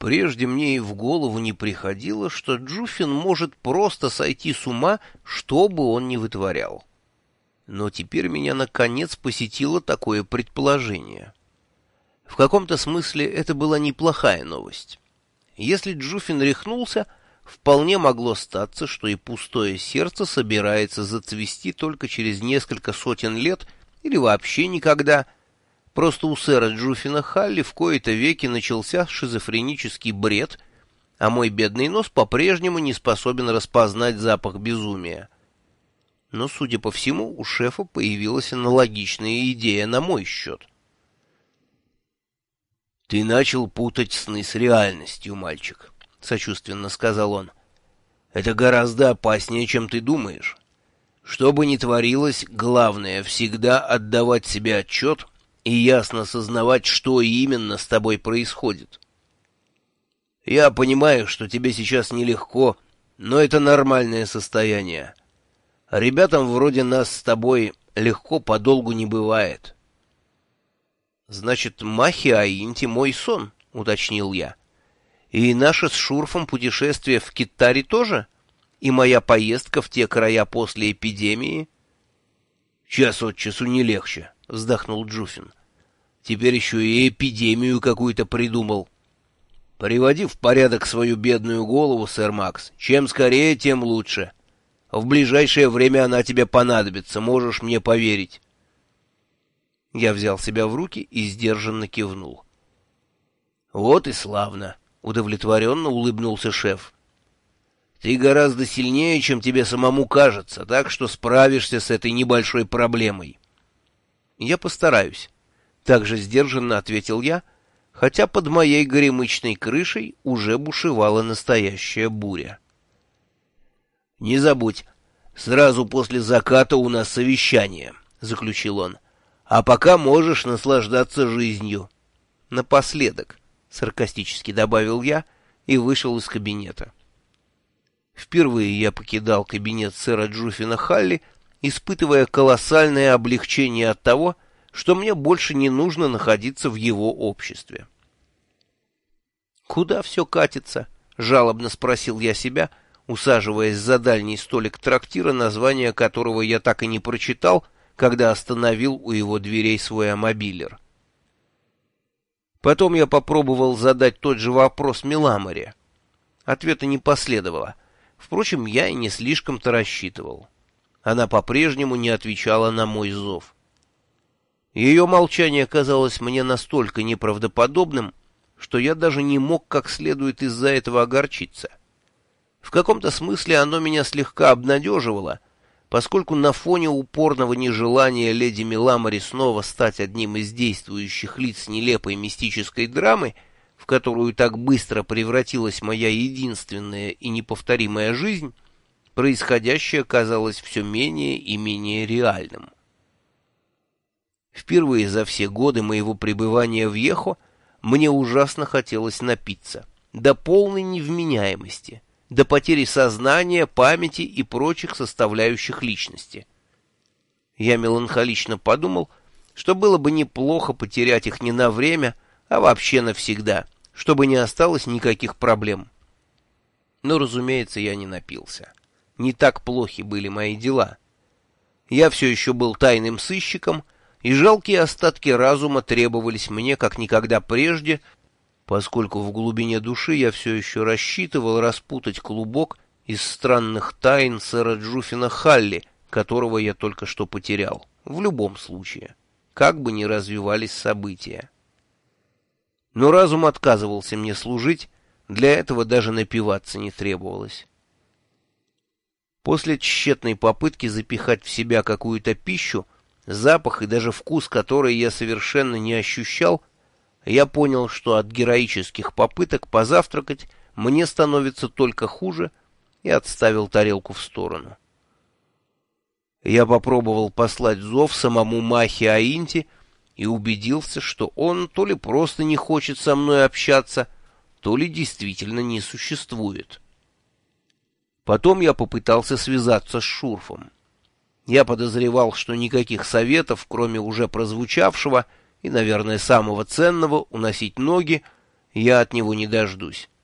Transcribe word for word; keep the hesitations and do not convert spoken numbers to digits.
Прежде мне и в голову не приходило, что Джуфин может просто сойти с ума, что бы он ни вытворял. Но теперь меня наконец посетило такое предположение. В каком-то смысле это была неплохая новость. Если Джуфин рехнулся, вполне могло статься, что и пустое сердце собирается зацвести только через несколько сотен лет или вообще никогда. Просто у сэра Джуфина Халли в кои-то веки начался шизофренический бред, а мой бедный нос по-прежнему не способен распознать запах безумия. Но, судя по всему, у шефа появилась аналогичная идея на мой счет. «Ты начал путать сны с реальностью, мальчик», — сочувственно сказал он. «Это гораздо опаснее, чем ты думаешь. Что бы ни творилось, главное всегда отдавать себе отчет и ясно сознавать, что именно с тобой происходит. Я понимаю, что тебе сейчас нелегко, но это нормальное состояние. Ребятам вроде нас с тобой легко подолгу не бывает». «Значит, Махи Аинти мой сон», — уточнил я. «И наше с Шурфом путешествие в Киттари тоже? И моя поездка в те края после эпидемии?» «Час от часу не легче», — вздохнул Джуфин. «Теперь еще и эпидемию какую-то придумал. Приводи в порядок свою бедную голову, сэр Макс. Чем скорее, тем лучше. В ближайшее время она тебе понадобится, можешь мне поверить». Я взял себя в руки и сдержанно кивнул. «Вот и славно», — удовлетворенно улыбнулся шеф. «Ты гораздо сильнее, чем тебе самому кажется, так что справишься с этой небольшой проблемой». «Я постараюсь», — также сдержанно ответил я, хотя под моей горемычной крышей уже бушевала настоящая буря. «Не забудь, сразу после заката у нас совещание», — заключил он. «А пока можешь наслаждаться жизнью». «Напоследок», — саркастически добавил я и вышел из кабинета. Впервые я покидал кабинет сэра Джуфина Халли, испытывая колоссальное облегчение от того, что мне больше не нужно находиться в его обществе. «Куда все катится?» — жалобно спросил я себя, усаживаясь за дальний столик трактира, название которого я так и не прочитал, когда остановил у его дверей свой амобилер. Потом я попробовал задать тот же вопрос Меламоре. Ответа не последовало. Впрочем, я и не слишком-то рассчитывал. Она по-прежнему не отвечала на мой зов. Ее молчание казалось мне настолько неправдоподобным, что я даже не мог как следует из-за этого огорчиться. В каком-то смысле оно меня слегка обнадеживало, поскольку на фоне упорного нежелания леди Меламори снова стать одним из действующих лиц нелепой мистической драмы, в которую так быстро превратилась моя единственная и неповторимая жизнь, происходящее казалось все менее и менее реальным. Впервые за все годы моего пребывания в Йехо мне ужасно хотелось напиться, до полной невменяемости, до потери сознания, памяти и прочих составляющих личности. Я меланхолично подумал, что было бы неплохо потерять их не на время, а вообще навсегда, чтобы не осталось никаких проблем. Но, разумеется, я не напился. Не так плохи были мои дела. Я все еще был тайным сыщиком, и жалкие остатки разума требовались мне как никогда прежде, поскольку в глубине души я все еще рассчитывал распутать клубок из странных тайн сэра Джуфина Халли, которого я только что потерял, в любом случае, как бы ни развивались события. Но разум отказывался мне служить, для этого даже напиваться не требовалось. После тщетной попытки запихать в себя какую-то пищу, запах и даже вкус которой я совершенно не ощущал, я понял, что от героических попыток позавтракать мне становится только хуже, и отставил тарелку в сторону. Я попробовал послать зов самому Махи Аинти и убедился, что он то ли просто не хочет со мной общаться, то ли действительно не существует. Потом я попытался связаться с Шурфом. Я подозревал, что никаких советов, кроме уже прозвучавшего и, наверное, самого ценного, уносить ноги, я от него не дождусь.